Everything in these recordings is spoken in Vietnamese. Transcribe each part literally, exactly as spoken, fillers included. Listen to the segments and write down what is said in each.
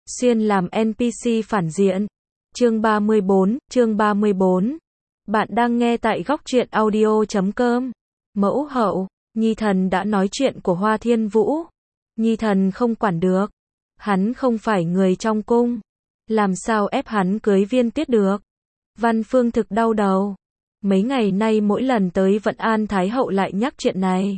Xuyên làm en pê xê phản diện. Chương ba mươi bốn, chương ba mươi bốn. Bạn đang nghe tại góc truyện audio chấm com. Mẫu hậu, Nhi thần đã nói chuyện của Hoa Thiên Vũ. Nhi thần không quản được. Hắn không phải người trong cung. Làm sao ép hắn cưới Viên Tuyết được? Văn Phương thực đau đầu. Mấy ngày nay mỗi lần tới Vận An Thái hậu lại nhắc chuyện này.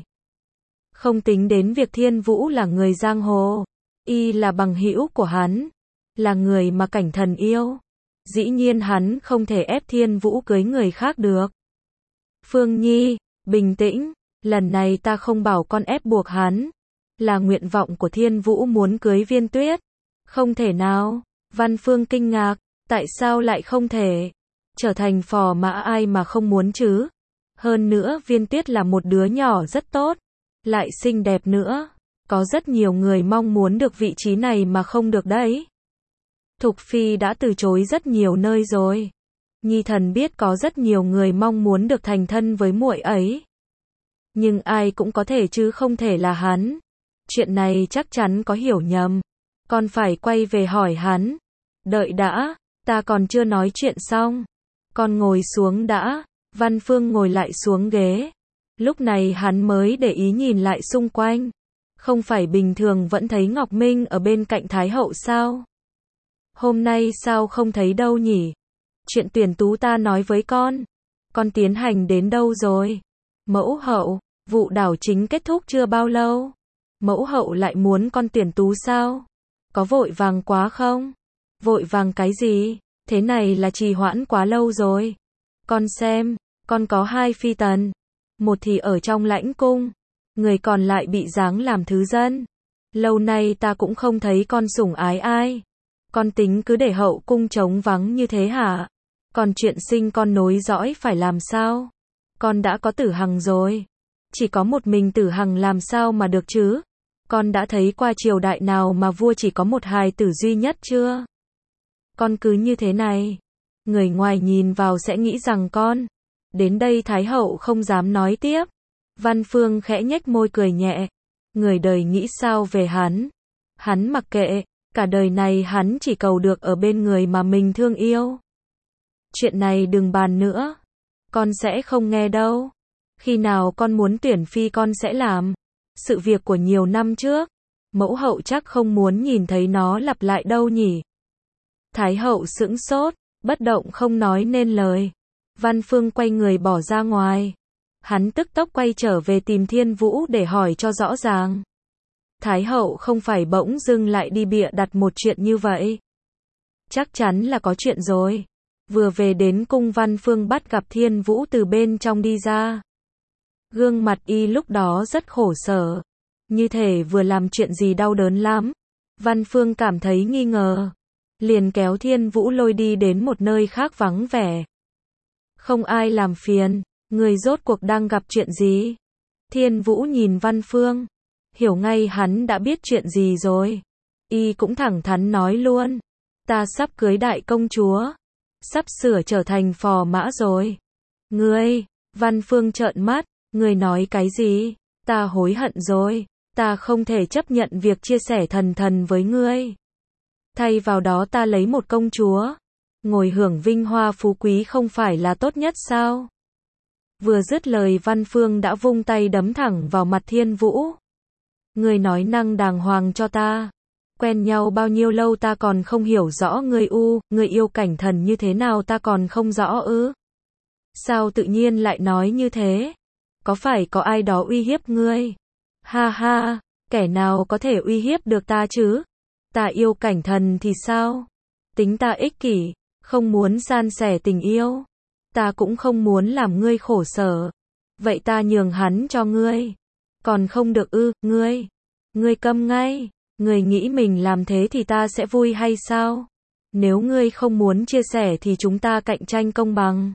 Không tính đến việc Thiên Vũ là người giang hồ. Y là bằng hữu của hắn. Là người mà Cảnh Thần yêu. Dĩ nhiên hắn không thể ép Thiên Vũ cưới người khác được. Phương Nhi, bình tĩnh. Lần này ta không bảo con ép buộc hắn. Là nguyện vọng của Thiên Vũ muốn cưới Viên Tuyết. Không thể nào. Văn Phương kinh ngạc. Tại sao lại không thể? Trở thành phò mã ai mà không muốn chứ? Hơn nữa Viên Tuyết là một đứa nhỏ rất tốt. Lại xinh đẹp nữa. Có rất nhiều người mong muốn được vị trí này mà không được đấy. Thục Phi đã từ chối rất nhiều nơi rồi. Nhi thần biết có rất nhiều người mong muốn được thành thân với muội ấy. Nhưng ai cũng có thể chứ không thể là hắn. Chuyện này chắc chắn có hiểu nhầm. Con phải quay về hỏi hắn. Đợi đã, ta còn chưa nói chuyện xong. Con ngồi xuống đã. Văn Phương ngồi lại xuống ghế. Lúc này hắn mới để ý nhìn lại xung quanh. Không phải bình thường vẫn thấy Ngọc Minh ở bên cạnh Thái hậu sao? Hôm nay sao không thấy đâu nhỉ? Chuyện tuyển tú ta nói với con. Con tiến hành đến đâu rồi? Mẫu hậu, vụ đảo chính kết thúc chưa bao lâu. Mẫu hậu lại muốn con tuyển tú sao? Có vội vàng quá không? Vội vàng cái gì? Thế này là trì hoãn quá lâu rồi. Con xem, con có hai phi tần. Một thì ở trong lãnh cung. Người còn lại bị giáng làm thứ dân. Lâu nay ta cũng không thấy con sủng ái ai. Con tính cứ để hậu cung trống vắng như thế hả? Còn chuyện sinh con nối dõi phải làm sao? Con đã có Tử Hằng rồi. Chỉ có một mình Tử Hằng làm sao mà được chứ? Con đã thấy qua triều đại nào mà vua chỉ có một hài tử duy nhất chưa? Con cứ như thế này. Người ngoài nhìn vào sẽ nghĩ rằng con. Đến đây Thái hậu không dám nói tiếp. Văn Phương khẽ nhếch môi cười nhẹ. Người đời nghĩ sao về hắn? Hắn mặc kệ. Cả đời này hắn chỉ cầu được ở bên người mà mình thương yêu. Chuyện này đừng bàn nữa. Con sẽ không nghe đâu. Khi nào con muốn tuyển phi con sẽ làm. Sự việc của nhiều năm trước. Mẫu hậu chắc không muốn nhìn thấy nó lặp lại đâu nhỉ. Thái hậu sững sốt. Bất động không nói nên lời. Văn Phương quay người bỏ ra ngoài. Hắn tức tốc quay trở về tìm Thiên Vũ để hỏi cho rõ ràng. Thái hậu không phải bỗng dưng lại đi bịa đặt một chuyện như vậy. Chắc chắn là có chuyện rồi. Vừa về đến cung Văn Phương bắt gặp Thiên Vũ từ bên trong đi ra. Gương mặt y lúc đó rất khổ sở. Như thể vừa làm chuyện gì đau đớn lắm. Văn Phương cảm thấy nghi ngờ. Liền kéo Thiên Vũ lôi đi đến một nơi khác vắng vẻ. Không ai làm phiền. Người rốt cuộc đang gặp chuyện gì? Thiên Vũ nhìn Văn Phương. Hiểu ngay hắn đã biết chuyện gì rồi. Y cũng thẳng thắn nói luôn. Ta sắp cưới đại công chúa. Sắp sửa trở thành phò mã rồi. Ngươi, Văn Phương trợn mắt. Ngươi nói cái gì? Ta hối hận rồi. Ta không thể chấp nhận việc chia sẻ thần thần với ngươi. Thay vào đó ta lấy một công chúa. Ngồi hưởng vinh hoa phú quý không phải là tốt nhất sao? Vừa dứt lời Văn Phương đã vung tay đấm thẳng vào mặt Thiên Vũ. Ngươi nói năng đàng hoàng cho ta. Quen nhau bao nhiêu lâu ta còn không hiểu rõ ngươi u, ngươi yêu Cảnh Thần như thế nào ta còn không rõ ư? Sao tự nhiên lại nói như thế? Có phải có ai đó uy hiếp ngươi? Ha ha, kẻ nào có thể uy hiếp được ta chứ? Ta yêu Cảnh Thần thì sao? Tính ta ích kỷ, không muốn san sẻ tình yêu. Ta cũng không muốn làm ngươi khổ sở. Vậy ta nhường hắn cho ngươi. Còn không được ư, ngươi. Ngươi câm ngay. Ngươi nghĩ mình làm thế thì ta sẽ vui hay sao? Nếu ngươi không muốn chia sẻ thì chúng ta cạnh tranh công bằng.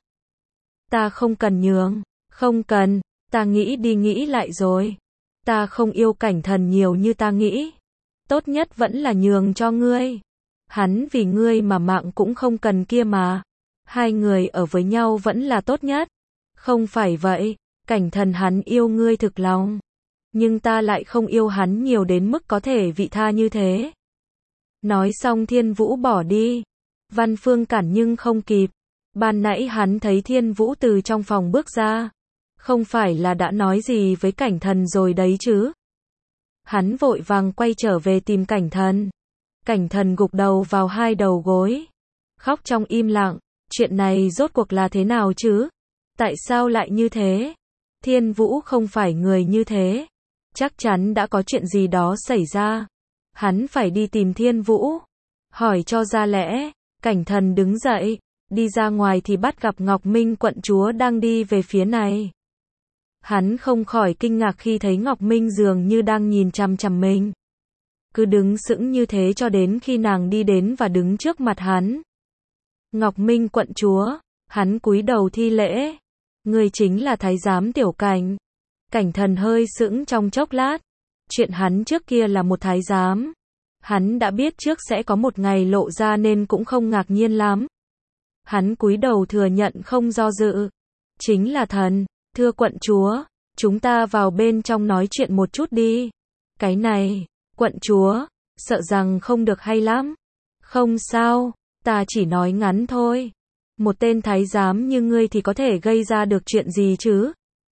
Ta không cần nhường. Không cần. Ta nghĩ đi nghĩ lại rồi. Ta không yêu Cảnh Thần nhiều như ta nghĩ. Tốt nhất vẫn là nhường cho ngươi. Hắn vì ngươi mà mạng cũng không cần kia mà. Hai người ở với nhau vẫn là tốt nhất. Không phải vậy, Cảnh Thần hắn yêu ngươi thực lòng. Nhưng ta lại không yêu hắn nhiều đến mức có thể vị tha như thế. Nói xong Thiên Vũ bỏ đi. Văn Phương cản nhưng không kịp. Ban nãy hắn thấy Thiên Vũ từ trong phòng bước ra. Không phải là đã nói gì với Cảnh Thần rồi đấy chứ. Hắn vội vàng quay trở về tìm Cảnh Thần. Cảnh Thần gục đầu vào hai đầu gối. Khóc trong im lặng. Chuyện này rốt cuộc là thế nào chứ? Tại sao lại như thế? Thiên Vũ không phải người như thế. Chắc chắn đã có chuyện gì đó xảy ra. Hắn phải đi tìm Thiên Vũ. Hỏi cho ra lẽ. Cảnh Thần đứng dậy. Đi ra ngoài thì bắt gặp Ngọc Minh quận chúa đang đi về phía này. Hắn không khỏi kinh ngạc khi thấy Ngọc Minh dường như đang nhìn chằm chằm mình. Cứ đứng sững như thế cho đến khi nàng đi đến và đứng trước mặt hắn. Ngọc Minh quận chúa. Hắn cúi đầu thi lễ. Người chính là thái giám Tiểu Cảnh. Cảnh Thần hơi sững trong chốc lát. Chuyện hắn trước kia là một thái giám. Hắn đã biết trước sẽ có một ngày lộ ra nên cũng không ngạc nhiên lắm. Hắn cúi đầu thừa nhận không do dự. Chính là thần, thưa quận chúa, chúng ta vào bên trong nói chuyện một chút đi. Cái này, quận chúa, sợ rằng không được hay lắm. Không sao, ta chỉ nói ngắn thôi. Một tên thái giám như ngươi thì có thể gây ra được chuyện gì chứ?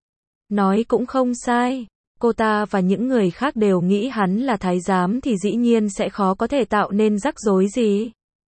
Nói cũng không sai. Cô ta và những người khác đều nghĩ hắn là thái giám thì dĩ nhiên sẽ khó có thể tạo nên rắc rối gì.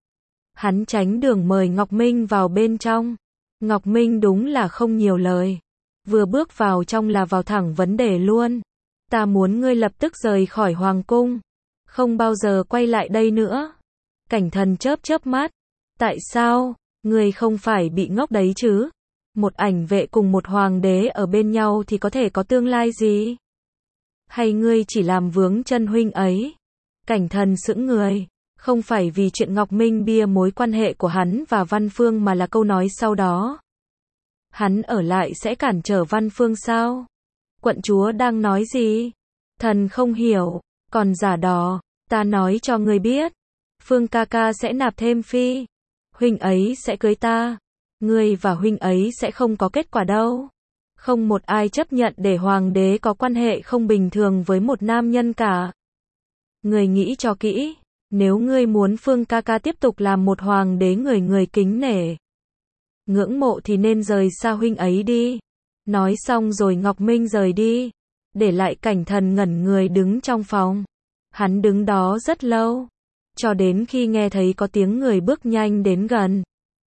Hắn tránh đường mời Ngọc Minh vào bên trong. Ngọc Minh đúng là không nhiều lời. Vừa bước vào trong là vào thẳng vấn đề luôn. Ta muốn ngươi lập tức rời khỏi hoàng cung. Không bao giờ quay lại đây nữa. Cảnh Thần chớp chớp mắt. Tại sao? Ngươi không phải bị ngốc đấy chứ? Một ảnh vệ cùng một hoàng đế ở bên nhau thì có thể có tương lai gì? Hay ngươi chỉ làm vướng chân huynh ấy? Cảnh Thần sững người. Không phải vì chuyện Ngọc Minh bia mối quan hệ của hắn và Văn Phương mà là câu nói sau đó. Hắn ở lại sẽ cản trở Văn Phương sao? Quận chúa đang nói gì? Thần không hiểu. Còn giả đò, ta nói cho ngươi biết. Phương ca ca sẽ nạp thêm phi. Huynh ấy sẽ cưới ta. Ngươi và huynh ấy sẽ không có kết quả đâu. Không một ai chấp nhận để hoàng đế có quan hệ không bình thường với một nam nhân cả. Ngươi nghĩ cho kỹ. Nếu ngươi muốn Phương ca ca tiếp tục làm một hoàng đế người người kính nể, ngưỡng mộ thì nên rời xa huynh ấy đi. Nói xong rồi Ngọc Minh rời đi. Để lại Cảnh Thần ngẩn người đứng trong phòng. Hắn đứng đó rất lâu. Cho đến khi nghe thấy có tiếng người bước nhanh đến gần.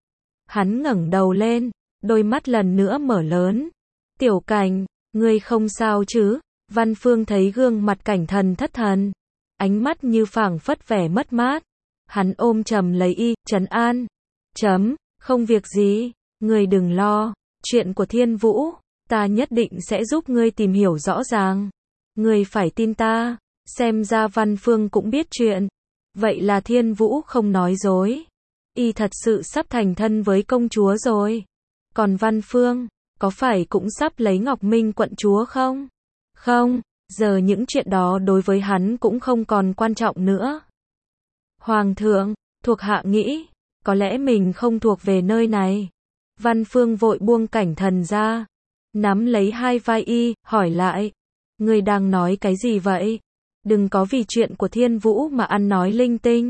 Hắn ngẩng đầu lên. Đôi mắt lần nữa mở lớn. Tiểu Cảnh, ngươi không sao chứ? Văn Phương thấy gương mặt Cảnh Thần thất thần. Ánh mắt như phảng phất vẻ mất mát. Hắn ôm chầm lấy y, trấn an. Chấm, không việc gì, ngươi đừng lo. Chuyện của Thiên Vũ, ta nhất định sẽ giúp ngươi tìm hiểu rõ ràng. Ngươi phải tin ta. Xem ra Văn Phương cũng biết chuyện. Vậy là Thiên Vũ không nói dối. Y thật sự sắp thành thân với công chúa rồi. Còn Văn Phương, có phải cũng sắp lấy Ngọc Minh quận chúa không? Không. Giờ những chuyện đó đối với hắn cũng không còn quan trọng nữa. Hoàng thượng, thuộc hạ nghĩ, có lẽ mình không thuộc về nơi này. Văn Phương vội buông Cảnh Thần ra, nắm lấy hai vai y, hỏi lại. Ngươi đang nói cái gì vậy? Đừng có vì chuyện của Thiên Vũ mà ăn nói linh tinh.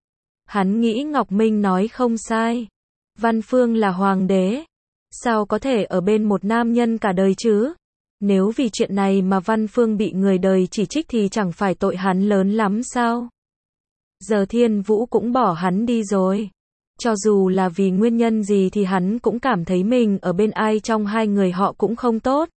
Hắn nghĩ Ngọc Minh nói không sai. Văn Phương là hoàng đế. Sao có thể ở bên một nam nhân cả đời chứ? Nếu vì chuyện này mà Văn Phương bị người đời chỉ trích thì chẳng phải tội hắn lớn lắm sao? Giờ Thiên Vũ cũng bỏ hắn đi rồi. Cho dù là vì nguyên nhân gì thì hắn cũng cảm thấy mình ở bên ai trong hai người họ cũng không tốt.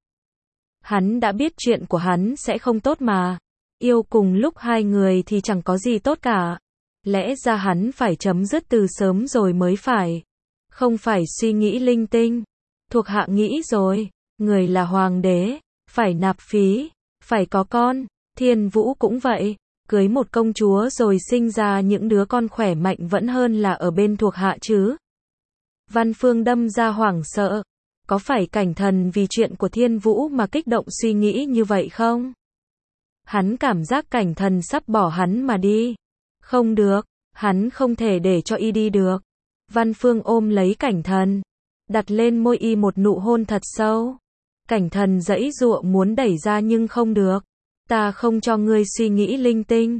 Hắn đã biết chuyện của hắn sẽ không tốt mà. Yêu cùng lúc hai người thì chẳng có gì tốt cả. Lẽ ra hắn phải chấm dứt từ sớm rồi mới phải. Không phải suy nghĩ linh tinh. Thuộc hạ nghĩ rồi. Người là hoàng đế, phải nạp phí, phải có con. Thiên Vũ cũng vậy. Cưới một công chúa rồi sinh ra những đứa con khỏe mạnh vẫn hơn là ở bên thuộc hạ chứ. Văn Phương đâm ra hoảng sợ. Có phải Cảnh Thần vì chuyện của Thiên Vũ mà kích động suy nghĩ như vậy không? Hắn cảm giác Cảnh Thần sắp bỏ hắn mà đi. Không được, hắn không thể để cho y đi được. Văn Phương ôm lấy Cảnh Thần, đặt lên môi y một nụ hôn thật sâu. Cảnh Thần giãy giụa muốn đẩy ra nhưng không được. Ta không cho ngươi suy nghĩ linh tinh.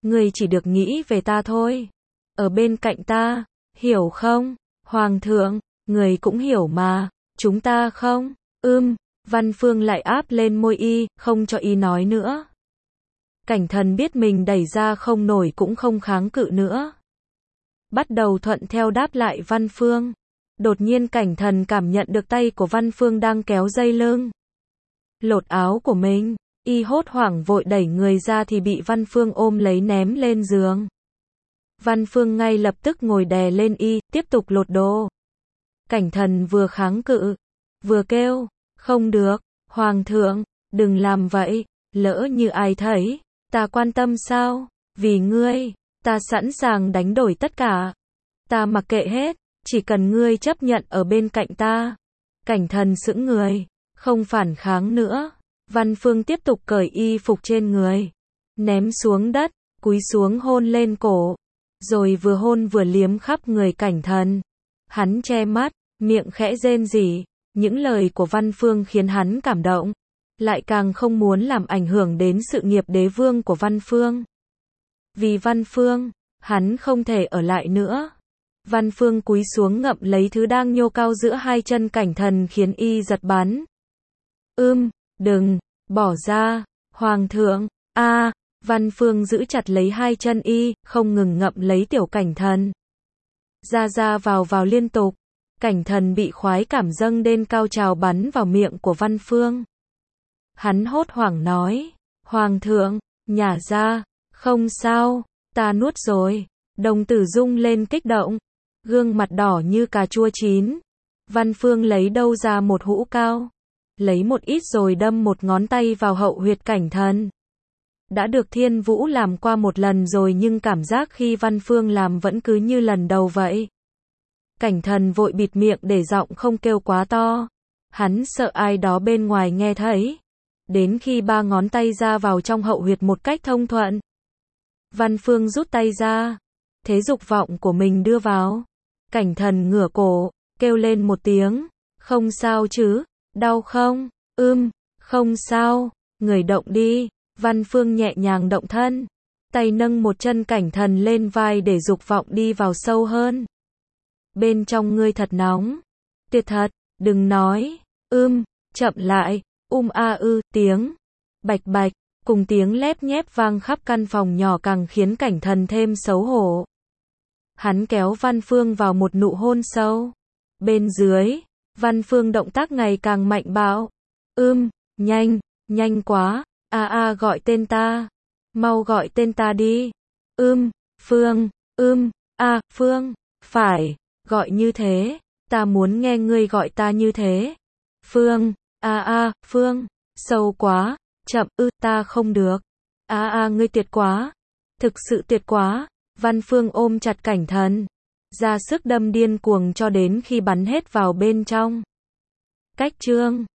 Ngươi chỉ được nghĩ về ta thôi. Ở bên cạnh ta, hiểu không? Hoàng thượng, người cũng hiểu mà, chúng ta không? Ưm, Văn Phương lại áp lên môi y, không cho y nói nữa. Cảnh Thần biết mình đẩy ra không nổi cũng không kháng cự nữa. Bắt đầu thuận theo đáp lại Văn Phương. Đột nhiên Cảnh Thần cảm nhận được tay của Văn Phương đang kéo dây lưng. Lột áo của mình, y hốt hoảng vội đẩy người ra thì bị Văn Phương ôm lấy ném lên giường. Văn Phương ngay lập tức ngồi đè lên y, tiếp tục lột đồ. Cảnh Thần vừa kháng cự, vừa kêu, không được, Hoàng thượng, đừng làm vậy, lỡ như ai thấy, ta quan tâm sao, vì ngươi, ta sẵn sàng đánh đổi tất cả. Ta mặc kệ hết, chỉ cần ngươi chấp nhận ở bên cạnh ta. Cảnh Thần sững người, không phản kháng nữa. Văn Phương tiếp tục cởi y phục trên người, ném xuống đất, cúi xuống hôn lên cổ, rồi vừa hôn vừa liếm khắp người Cảnh Thần. Hắn che mắt, miệng khẽ rên rỉ, những lời của Văn Phương khiến hắn cảm động, lại càng không muốn làm ảnh hưởng đến sự nghiệp đế vương của Văn Phương. Vì Văn Phương, hắn không thể ở lại nữa. Văn Phương cúi xuống ngậm lấy thứ đang nhô cao giữa hai chân Cảnh Thần khiến y giật bắn. Ưm, đừng, bỏ ra, Hoàng thượng, a, Văn Phương giữ chặt lấy hai chân y, không ngừng ngậm lấy tiểu Cảnh Thần. Ra ra vào vào liên tục, Cảnh Thần bị khoái cảm dâng đến cao trào bắn vào miệng của Văn Phương. Hắn hốt hoảng nói, Hoàng thượng, nhả ra, không sao, ta nuốt rồi. Đồng tử rung lên kích động, gương mặt đỏ như cà chua chín. Văn Phương lấy đâu ra một hũ cao, lấy một ít rồi đâm một ngón tay vào hậu huyệt Cảnh Thần. Đã được Thiên Vũ làm qua một lần rồi nhưng cảm giác khi Văn Phương làm vẫn cứ như lần đầu vậy. Cảnh Thần vội bịt miệng để giọng không kêu quá to. Hắn sợ ai đó bên ngoài nghe thấy. Đến khi ba ngón tay ra vào trong hậu huyệt một cách thông thuận, Văn Phương rút tay ra, thế dục vọng của mình đưa vào. Cảnh Thần ngửa cổ, kêu lên một tiếng, không sao chứ, đau không? Ưm, không sao, người động đi. Văn Phương nhẹ nhàng động thân, tay nâng một chân Cảnh Thần lên vai để dục vọng đi vào sâu hơn. Bên trong ngươi thật nóng, tuyệt thật, đừng nói, ưm, chậm lại, um a ư, tiếng, bạch bạch, cùng tiếng lép nhép vang khắp căn phòng nhỏ càng khiến Cảnh Thần thêm xấu hổ. Hắn kéo Văn Phương vào một nụ hôn sâu. Bên dưới, Văn Phương động tác ngày càng mạnh bạo. Ưm, nhanh, nhanh quá, a a gọi tên ta, mau gọi tên ta đi. Ưm, Phương, ưm, a, Phương, phải, gọi như thế, ta muốn nghe ngươi gọi ta như thế. Phương, a a, Phương, sâu quá, chậm, ư, ta không được. A a ngươi tuyệt quá, thực sự tuyệt quá. Văn Phương ôm chặt Cảnh Thần, ra sức đâm điên cuồng cho đến khi bắn hết vào bên trong. Cách chương